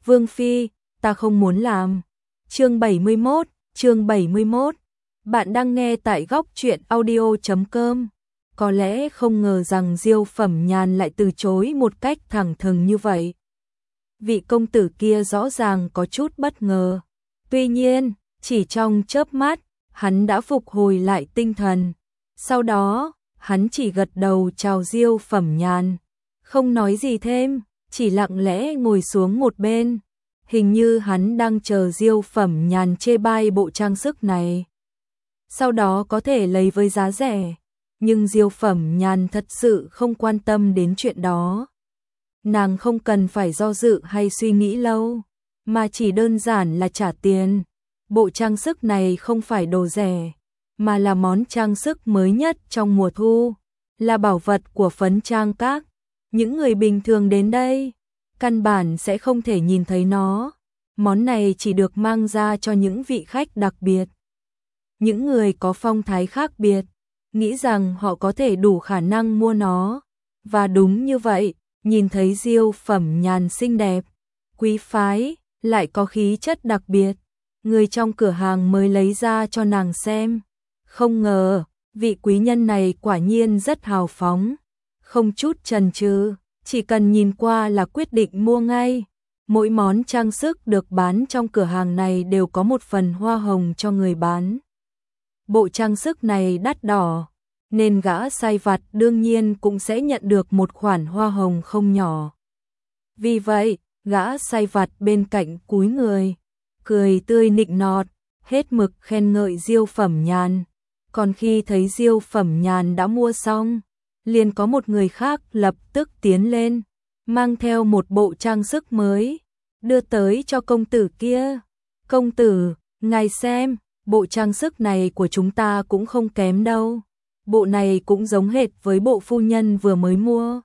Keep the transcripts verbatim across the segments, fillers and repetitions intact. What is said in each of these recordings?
Vương Phi, ta không muốn làm. Chương bảy mươi mốt, chương bảy mươi mốt. Bạn đang nghe tại góc truyện audio chấm com. Có lẽ không ngờ rằng Diêu Phẩm Nhàn lại từ chối một cách thẳng thừng như vậy. Vị công tử kia rõ ràng có chút bất ngờ. Tuy nhiên, chỉ trong chớp mắt, hắn đã phục hồi lại tinh thần. Sau đó, hắn chỉ gật đầu chào Diêu Phẩm Nhàn, không nói gì thêm, chỉ lặng lẽ ngồi xuống một bên. Hình như hắn đang chờ Diêu Phẩm Nhàn chê bai bộ trang sức này, sau đó có thể lấy với giá rẻ. Nhưng Diêu Phẩm Nhàn thật sự không quan tâm đến chuyện đó. Nàng không cần phải do dự hay suy nghĩ lâu, mà chỉ đơn giản là trả tiền. Bộ trang sức này không phải đồ rẻ, mà là món trang sức mới nhất trong mùa thu, là bảo vật của Phấn Trang Các. Những người bình thường đến đây, căn bản sẽ không thể nhìn thấy nó. Món này chỉ được mang ra cho những vị khách đặc biệt. Những người có phong thái khác biệt, nghĩ rằng họ có thể đủ khả năng mua nó. Và đúng như vậy, nhìn thấy Diêu Phẩm Nhàn xinh đẹp, quý phái, lại có khí chất đặc biệt, người trong cửa hàng mới lấy ra cho nàng xem. Không ngờ, vị quý nhân này quả nhiên rất hào phóng, không chút chần chừ, chỉ cần nhìn qua là quyết định mua ngay. Mỗi món trang sức được bán trong cửa hàng này đều có một phần hoa hồng cho người bán. Bộ trang sức này đắt đỏ, nên gã sai vặt đương nhiên cũng sẽ nhận được một khoản hoa hồng không nhỏ. Vì vậy, gã sai vặt bên cạnh cúi người, cười tươi nịnh nọt, hết mực khen ngợi Diêu Phẩm Nhàn. Còn khi thấy Diêu Phẩm Nhàn đã mua xong, liền có một người khác lập tức tiến lên, mang theo một bộ trang sức mới, đưa tới cho công tử kia. Công tử, ngài xem, bộ trang sức này của chúng ta cũng không kém đâu. Bộ này cũng giống hệt với bộ phu nhân vừa mới mua.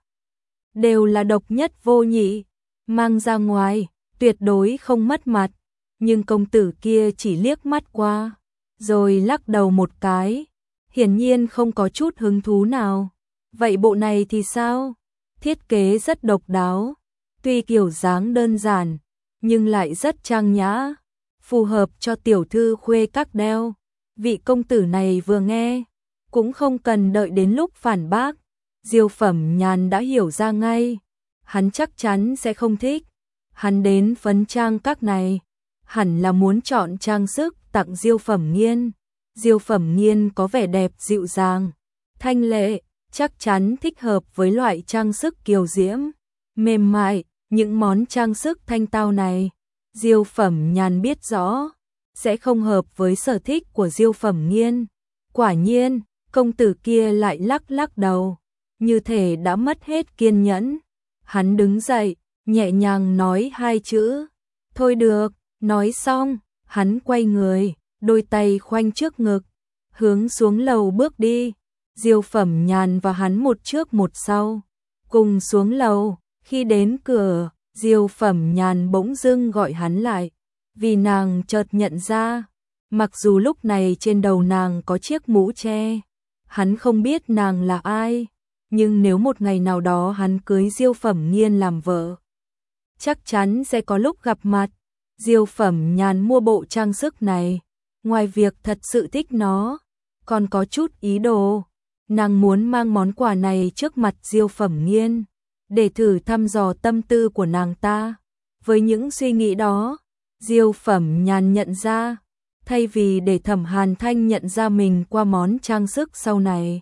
Đều là độc nhất vô nhị, mang ra ngoài, tuyệt đối không mất mặt. Nhưng công tử kia chỉ liếc mắt qua, rồi lắc đầu một cái, hiển nhiên không có chút hứng thú nào. Vậy bộ này thì sao? Thiết kế rất độc đáo, tuy kiểu dáng đơn giản, nhưng lại rất trang nhã, phù hợp cho tiểu thư khuê các đeo. Vị công tử này vừa nghe, cũng không cần đợi đến lúc phản bác, Diêu Phẩm Nhàn đã hiểu ra ngay, hắn chắc chắn sẽ không thích. Hắn đến Phấn Trang Các này, hẳn là muốn chọn trang sức tặng Diêu Phẩm Nghiên. Diêu Phẩm Nghiên có vẻ đẹp dịu dàng, thanh lệ, chắc chắn thích hợp với loại trang sức kiều diễm, mềm mại. Những món trang sức thanh tao này, Diêu Phẩm Nhàn biết rõ, sẽ không hợp với sở thích của Diêu Phẩm Nghiên. Quả nhiên, công tử kia lại lắc lắc đầu, như thể đã mất hết kiên nhẫn. Hắn đứng dậy, nhẹ nhàng nói hai chữ, thôi được. Nói xong, hắn quay người, đôi tay khoanh trước ngực, hướng xuống lầu bước đi. Diêu Phẩm Nhàn và hắn một trước một sau, cùng xuống lầu. Khi đến cửa, Diêu Phẩm Nhàn bỗng dưng gọi hắn lại, vì nàng chợt nhận ra, mặc dù lúc này trên đầu nàng có chiếc mũ che, hắn không biết nàng là ai, nhưng nếu một ngày nào đó hắn cưới Diêu Phẩm Nghiên làm vợ, chắc chắn sẽ có lúc gặp mặt. Diêu Phẩm Nhàn mua bộ trang sức này, ngoài việc thật sự thích nó, còn có chút ý đồ. Nàng muốn mang món quà này trước mặt Diêu Phẩm Nghiên, để thử thăm dò tâm tư của nàng ta. Với những suy nghĩ đó, Diêu Phẩm Nhàn nhận ra, thay vì để Thẩm Hàn Thanh nhận ra mình qua món trang sức sau này,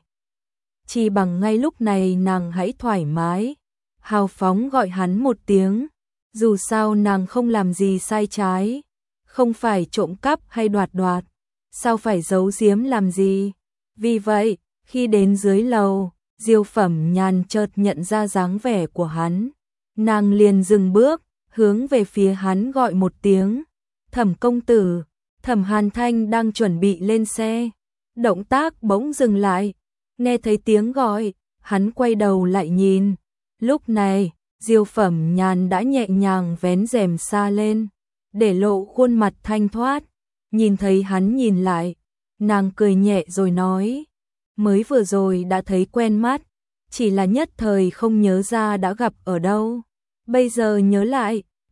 chỉ bằng ngay lúc này nàng hãy thoải mái, hào phóng gọi hắn một tiếng. Dù sao nàng không làm gì sai trái, không phải trộm cắp hay đoạt đoạt, sao phải giấu giếm làm gì. Vì vậy, khi đến dưới lầu, Diêu Phẩm Nhàn chợt nhận ra dáng vẻ của hắn, nàng liền dừng bước, hướng về phía hắn gọi một tiếng, Thẩm công tử. Thẩm Hàn Thanh đang chuẩn bị lên xe, động tác bỗng dừng lại, nghe thấy tiếng gọi, hắn quay đầu lại nhìn. Lúc này, Diêu Phẩm Nhàn đã nhẹ nhàng vén rèm sa lên, để lộ khuôn mặt thanh thoát. Nhìn thấy hắn nhìn lại, nàng cười nhẹ rồi nói, mới vừa rồi đã thấy quen mắt, chỉ là nhất thời không nhớ ra đã gặp ở đâu. Bây giờ nhớ lại,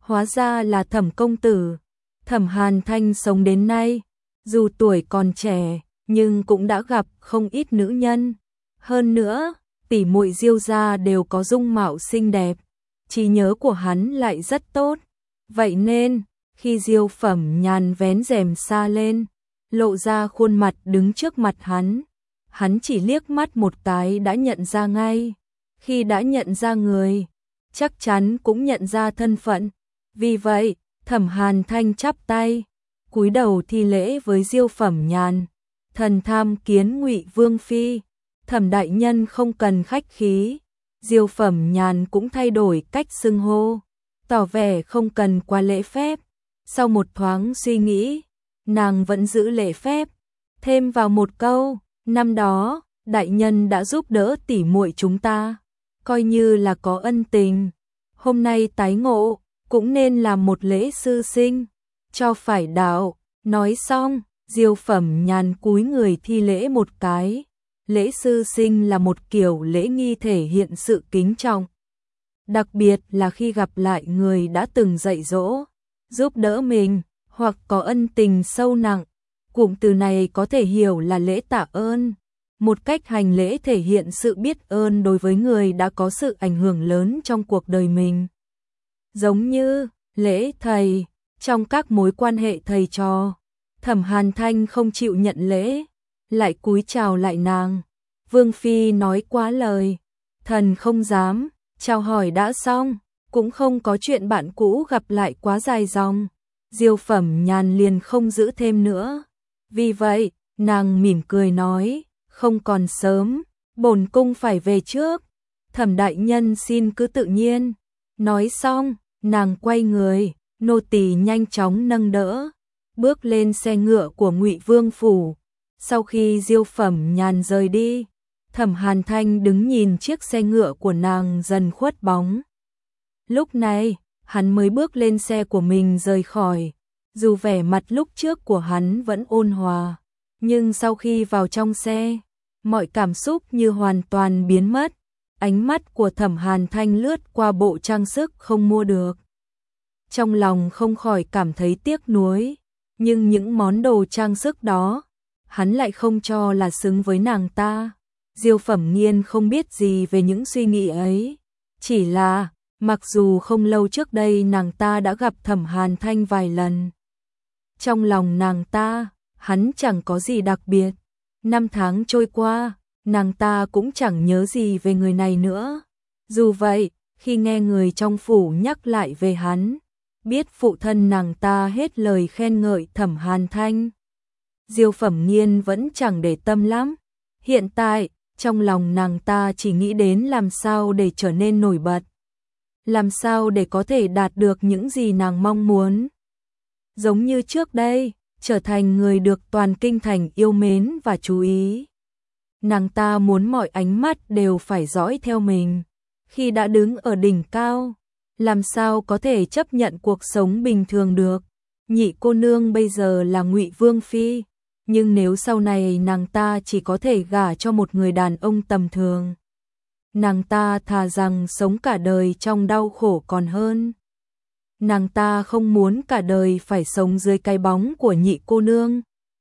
Hóa ra là Thẩm công tử. Thẩm Hàn Thanh sống đến nay, dù tuổi còn trẻ, nhưng cũng đã gặp không ít nữ nhân. Hơn nữa, tỷ muội Diêu gia đều có dung mạo xinh đẹp, trí nhớ của hắn lại rất tốt. Vậy nên, khi Diêu Phẩm Nhàn vén rèm sa lên, lộ ra khuôn mặt đứng trước mặt hắn, hắn chỉ liếc mắt một cái đã nhận ra ngay. Khi đã nhận ra người, chắc chắn cũng nhận ra thân phận. Vì vậy, Thẩm Hàn Thanh chắp tay, cúi đầu thi lễ với Diêu Phẩm Nhàn. Thần tham kiến Ngụy Vương phi. Thẩm đại nhân không cần khách khí. Diêu Phẩm Nhàn cũng thay đổi cách xưng hô, tỏ vẻ không cần quá lễ phép. Sau một thoáng suy nghĩ, nàng vẫn giữ lễ phép, thêm vào một câu, năm đó, đại nhân đã giúp đỡ tỉ muội chúng ta, coi như là có ân tình. Hôm nay tái ngộ, cũng nên làm một lễ sư sinh, cho phải đạo. Nói xong, Diêu Phẩm Nhàn cúi người thi lễ một cái. Lễ sư sinh là một kiểu lễ nghi thể hiện sự kính trọng, đặc biệt là khi gặp lại người đã từng dạy dỗ, giúp đỡ mình, hoặc có ân tình sâu nặng. Cụm từ này có thể hiểu là lễ tạ ơn, một cách hành lễ thể hiện sự biết ơn đối với người đã có sự ảnh hưởng lớn trong cuộc đời mình. Giống như lễ thầy, trong các mối quan hệ thầy trò, Thẩm Hàn Thanh không chịu nhận lễ, lại cúi chào lại nàng. Vương phi nói quá lời, thần không dám. Chào hỏi đã xong, cũng không có chuyện bạn cũ gặp lại quá dài dòng. Diêu Phẩm Nhàn liền không giữ thêm nữa. Vì vậy, nàng mỉm cười nói, không còn sớm, bổn cung phải về trước. Thẩm đại nhân xin cứ tự nhiên. Nói xong, nàng quay người, nô tỳ nhanh chóng nâng đỡ, bước lên xe ngựa của Ngụy Vương phủ. Sau khi Diêu Phẩm Nhàn rời đi, Thẩm Hàn Thanh đứng nhìn chiếc xe ngựa của nàng dần khuất bóng. Lúc này, hắn mới bước lên xe của mình rời khỏi. Dù vẻ mặt lúc trước của hắn vẫn ôn hòa, nhưng sau khi vào trong xe, mọi cảm xúc như hoàn toàn biến mất. Ánh mắt của Thẩm Hàn Thanh lướt qua bộ trang sức không mua được. Trong lòng không khỏi cảm thấy tiếc nuối, nhưng những món đồ trang sức đó, hắn lại không cho là xứng với nàng ta. Diêu Phẩm Nghiên không biết gì về những suy nghĩ ấy, chỉ là, mặc dù không lâu trước đây nàng ta đã gặp Thẩm Hàn Thanh vài lần. Trong lòng nàng ta, hắn chẳng có gì đặc biệt. Năm tháng trôi qua, nàng ta cũng chẳng nhớ gì về người này nữa. Dù vậy, khi nghe người trong phủ nhắc lại về hắn, biết phụ thân nàng ta hết lời khen ngợi Thẩm Hàn Thanh, Diêu Phẩm Nghiên vẫn chẳng để tâm lắm. Hiện tại, trong lòng nàng ta chỉ nghĩ đến làm sao để trở nên nổi bật, làm sao để có thể đạt được những gì nàng mong muốn. Giống như trước đây, trở thành người được toàn kinh thành yêu mến và chú ý. Nàng ta muốn mọi ánh mắt đều phải dõi theo mình. Khi đã đứng ở đỉnh cao, làm sao có thể chấp nhận cuộc sống bình thường được. Nhị cô nương bây giờ là Ngụy Vương phi, nhưng nếu sau này nàng ta chỉ có thể gả cho một người đàn ông tầm thường, nàng ta thà rằng sống cả đời trong đau khổ còn hơn. Nàng ta không muốn cả đời phải sống dưới cái bóng của nhị cô nương,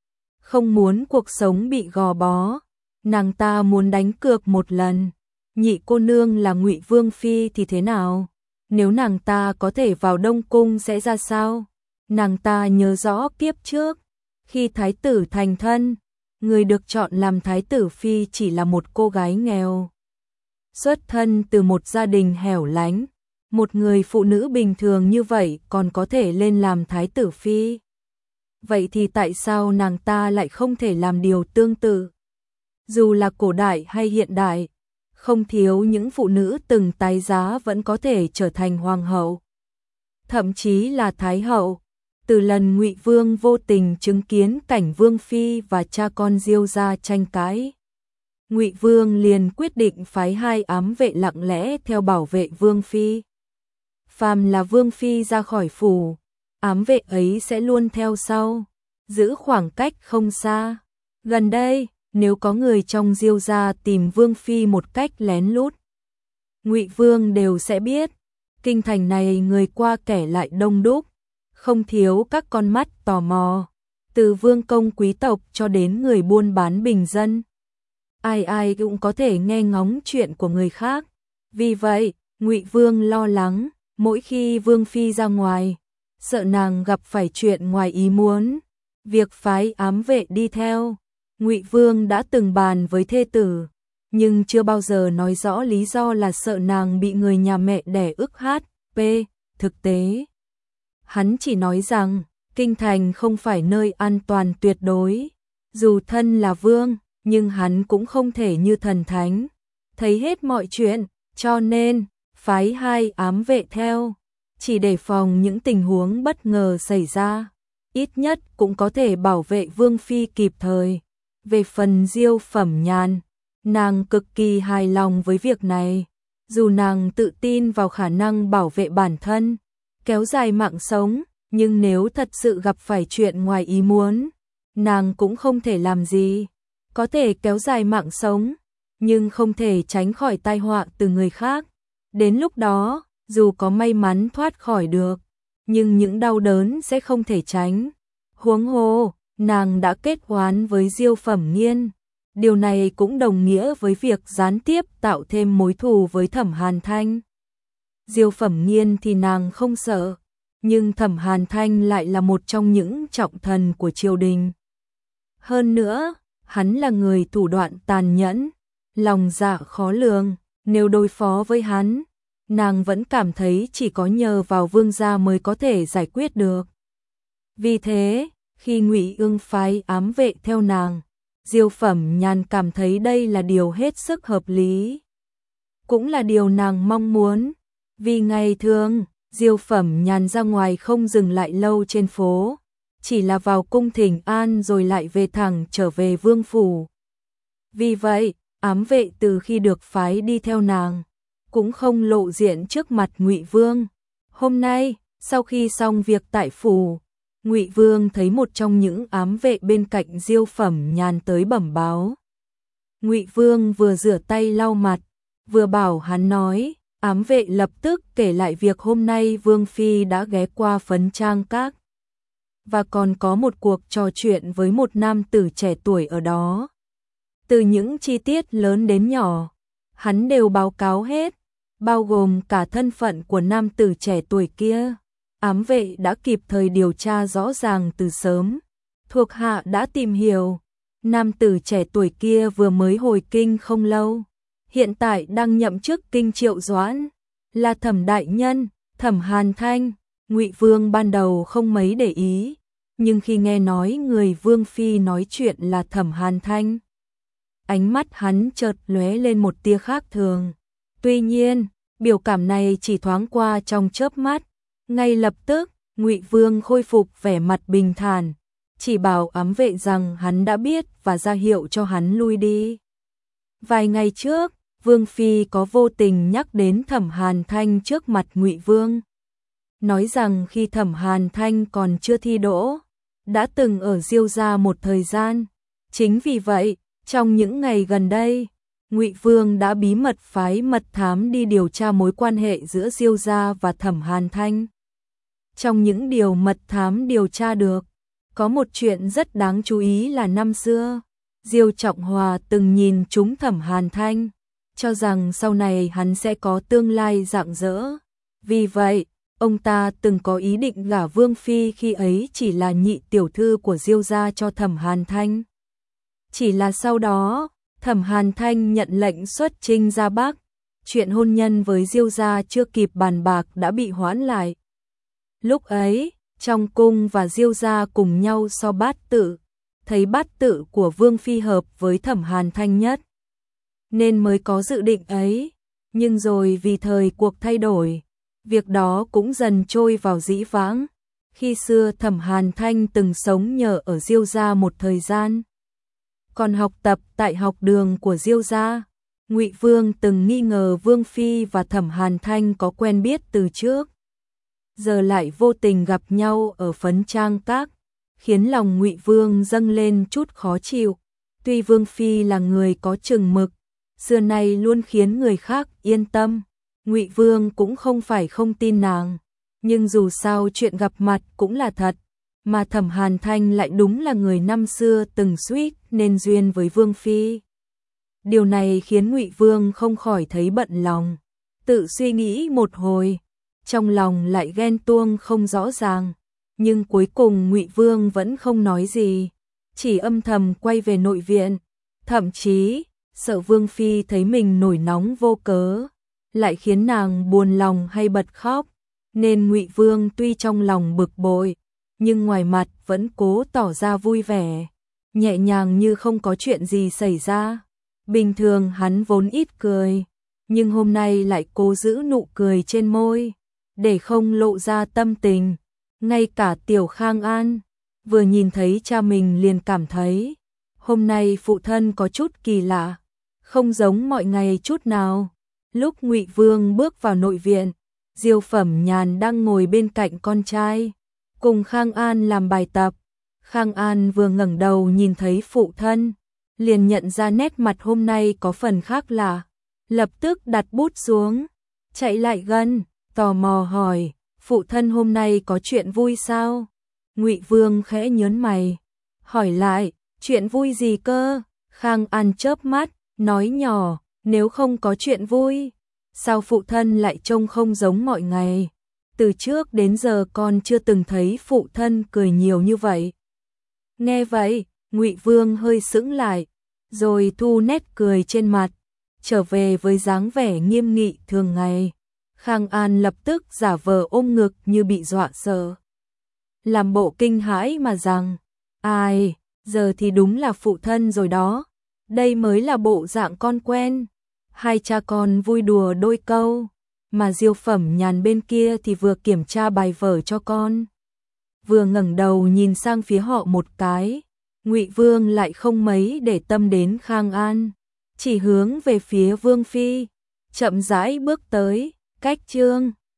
không muốn cuộc sống bị gò bó. Nàng ta muốn đánh cược một lần. Nhị cô nương là Ngụy Vương phi thì thế nào? Nếu nàng ta có thể vào Đông Cung sẽ ra sao? Nàng ta nhớ rõ kiếp trước, khi thái tử thành thân, người được chọn làm thái tử phi chỉ là một cô gái nghèo, xuất thân từ một gia đình hẻo lánh. Một người phụ nữ bình thường như vậy còn có thể lên làm thái tử phi. Vậy thì tại sao nàng ta lại không thể làm điều tương tự? Dù là cổ đại hay hiện đại, không thiếu những phụ nữ từng tái giá vẫn có thể trở thành hoàng hậu, thậm chí là thái hậu. Từ lần Ngụy Vương vô tình chứng kiến cảnh Vương phi và cha con Diêu gia tranh cãi, Ngụy Vương liền quyết định phái hai ám vệ lặng lẽ theo bảo vệ Vương phi. Phàm là Vương phi ra khỏi phủ, ám vệ ấy sẽ luôn theo sau, giữ khoảng cách không xa. Gần đây, nếu có người trong Diêu gia tìm Vương phi một cách lén lút, Ngụy Vương đều sẽ biết. Kinh thành này người qua kẻ lại đông đúc, không thiếu các con mắt tò mò, từ vương công quý tộc cho đến người buôn bán bình dân. Ai ai cũng có thể nghe ngóng chuyện của người khác. Vì vậy, Ngụy Vương lo lắng, mỗi khi Vương phi ra ngoài, sợ nàng gặp phải chuyện ngoài ý muốn, việc phái ám vệ đi theo. Ngụy Vương đã từng bàn với thê tử, nhưng chưa bao giờ nói rõ lý do là sợ nàng bị người nhà mẹ đẻ ức hiếp. Thực tế, hắn chỉ nói rằng kinh thành không phải nơi an toàn tuyệt đối. Dù thân là vương, nhưng hắn cũng không thể như thần thánh, thấy hết mọi chuyện, cho nên phái hai ám vệ theo, chỉ để phòng những tình huống bất ngờ xảy ra, ít nhất cũng có thể bảo vệ vương phi kịp thời. Về phần Diêu Phẩm Nhàn, nàng cực kỳ hài lòng với việc này, dù nàng tự tin vào khả năng bảo vệ bản thân, kéo dài mạng sống, nhưng nếu thật sự gặp phải chuyện ngoài ý muốn, nàng cũng không thể làm gì. Có thể kéo dài mạng sống, nhưng không thể tránh khỏi tai họa từ người khác. Đến lúc đó, dù có may mắn thoát khỏi được, nhưng những đau đớn sẽ không thể tránh. Huống hồ, nàng đã kết oán với Diêu Phẩm Nghiên. Điều này cũng đồng nghĩa với việc gián tiếp tạo thêm mối thù với Thẩm Hàn Thanh. Diêu Phẩm Nghiên thì nàng không sợ, nhưng Thẩm Hàn Thanh lại là một trong những trọng thần của triều đình. Hơn nữa, hắn là người thủ đoạn tàn nhẫn, lòng dạ khó lường, nếu đối phó với hắn, nàng vẫn cảm thấy chỉ có nhờ vào vương gia mới có thể giải quyết được. Vì thế, khi Ngụy Ưng phái ám vệ theo nàng, Diêu Phẩm Nhàn cảm thấy đây là điều hết sức hợp lý. Cũng là điều nàng mong muốn, vì ngày thường, Diêu Phẩm Nhàn ra ngoài không dừng lại lâu trên phố, chỉ là vào cung thỉnh an rồi lại về thẳng trở về vương phủ. Vì vậy, ám vệ từ khi được phái đi theo nàng, cũng không lộ diện trước mặt Ngụy Vương. Hôm nay, sau khi xong việc tại phủ, Ngụy Vương thấy một trong những ám vệ bên cạnh Diêu Phẩm Nhàn tới bẩm báo. Ngụy Vương vừa rửa tay lau mặt, vừa bảo hắn nói, ám vệ lập tức kể lại việc hôm nay Vương phi đã ghé qua Phấn Trang Các, và còn có một cuộc trò chuyện với một nam tử trẻ tuổi ở đó. Từ những chi tiết lớn đến nhỏ, hắn đều báo cáo hết, bao gồm cả thân phận của nam tử trẻ tuổi kia. Ám vệ đã kịp thời điều tra rõ ràng từ sớm. Thuộc hạ đã tìm hiểu, nam tử trẻ tuổi kia vừa mới hồi kinh không lâu, hiện tại đang nhậm chức kinh Triệu Doãn, là Thẩm đại nhân, Thẩm Hàn Thanh. Ngụy Vương ban đầu không mấy để ý, nhưng khi nghe nói người Vương phi nói chuyện là Thẩm Hàn Thanh, ánh mắt hắn chợt lóe lên một tia khác thường. Tuy nhiên, biểu cảm này chỉ thoáng qua trong chớp mắt, ngay lập tức, Ngụy Vương khôi phục vẻ mặt bình thản, chỉ bảo ám vệ rằng hắn đã biết và ra hiệu cho hắn lui đi. Vài ngày trước, Vương phi có vô tình nhắc đến Thẩm Hàn Thanh trước mặt Ngụy Vương, nói rằng khi Thẩm Hàn Thanh còn chưa thi đỗ, đã từng ở Diêu gia một thời gian. Chính vì vậy, trong những ngày gần đây, Ngụy Vương đã bí mật phái mật thám đi điều tra mối quan hệ giữa Diêu gia và Thẩm Hàn Thanh. Trong những điều mật thám điều tra được, có một chuyện rất đáng chú ý là năm xưa, Diêu Trọng Hòa từng nhìn trúng Thẩm Hàn Thanh, cho rằng sau này hắn sẽ có tương lai rạng rỡ. Vì vậy, ông ta từng có ý định gả Vương phi khi ấy chỉ là nhị tiểu thư của Diêu gia cho Thẩm Hàn Thanh. Chỉ là sau đó, Thẩm Hàn Thanh nhận lệnh xuất chinh ra Bắc, chuyện hôn nhân với Diêu gia chưa kịp bàn bạc đã bị hoãn lại. Lúc ấy, trong cung và Diêu gia cùng nhau so bát tự, thấy bát tự của Vương phi hợp với Thẩm Hàn Thanh nhất, nên mới có dự định ấy. Nhưng rồi vì thời cuộc thay đổi, việc đó cũng dần trôi vào dĩ vãng. Khi xưa Thẩm Hàn Thanh từng sống nhờ ở Diêu gia một thời gian, còn học tập tại học đường của Diêu gia. Ngụy Vương từng nghi ngờ Vương phi và Thẩm Hàn Thanh có quen biết từ trước, giờ lại vô tình gặp nhau ở Phấn Trang Các, khiến lòng Ngụy Vương dâng lên chút khó chịu. Tuy Vương phi là người có chừng mực, xưa nay luôn khiến người khác yên tâm, Ngụy Vương cũng không phải không tin nàng, nhưng dù sao chuyện gặp mặt cũng là thật, mà Thẩm Hàn Thanh lại đúng là người năm xưa từng suýt nên duyên với Vương phi. Điều này khiến Ngụy Vương không khỏi thấy bận lòng, tự suy nghĩ một hồi, trong lòng lại ghen tuông không rõ ràng, nhưng cuối cùng Ngụy Vương vẫn không nói gì, chỉ âm thầm quay về nội viện, thậm chí sợ Vương phi thấy mình nổi nóng vô cớ, lại khiến nàng buồn lòng hay bật khóc, nên Ngụy Vương tuy trong lòng bực bội, nhưng ngoài mặt vẫn cố tỏ ra vui vẻ, nhẹ nhàng như không có chuyện gì xảy ra. Bình thường hắn vốn ít cười, nhưng hôm nay lại cố giữ nụ cười trên môi, để không lộ ra tâm tình. Ngay cả Tiểu Khang An, vừa nhìn thấy cha mình liền cảm thấy, hôm nay phụ thân có chút kỳ lạ, không giống mọi ngày chút nào. Lúc Ngụy Vương bước vào nội viện, Diêu Phẩm Nhàn đang ngồi bên cạnh con trai, cùng Khang An làm bài tập. Khang An vừa ngẩng đầu nhìn thấy phụ thân, liền nhận ra nét mặt hôm nay có phần khác lạ, lập tức đặt bút xuống, chạy lại gần, tò mò hỏi, phụ thân hôm nay có chuyện vui sao? Ngụy Vương khẽ nhớn mày, hỏi lại, chuyện vui gì cơ? Khang An chớp mắt, nói nhỏ, nếu không có chuyện vui, sao phụ thân lại trông không giống mọi ngày? Từ trước đến giờ con chưa từng thấy phụ thân cười nhiều như vậy. Nghe vậy, Ngụy Vương hơi sững lại, rồi thu nét cười trên mặt, trở về với dáng vẻ nghiêm nghị thường ngày. Khang An lập tức giả vờ ôm ngực như bị dọa sợ, làm bộ kinh hãi mà rằng, ai, giờ thì đúng là phụ thân rồi đó, đây mới là bộ dạng con quen. Hai cha con vui đùa đôi câu, mà Diêu Phẩm Nhàn bên kia thì vừa kiểm tra bài vở cho con, vừa ngẩng đầu nhìn sang phía họ một cái. Ngụy Vương lại không mấy để tâm đến Khang An, chỉ hướng về phía Vương phi, chậm rãi bước tới, cách chương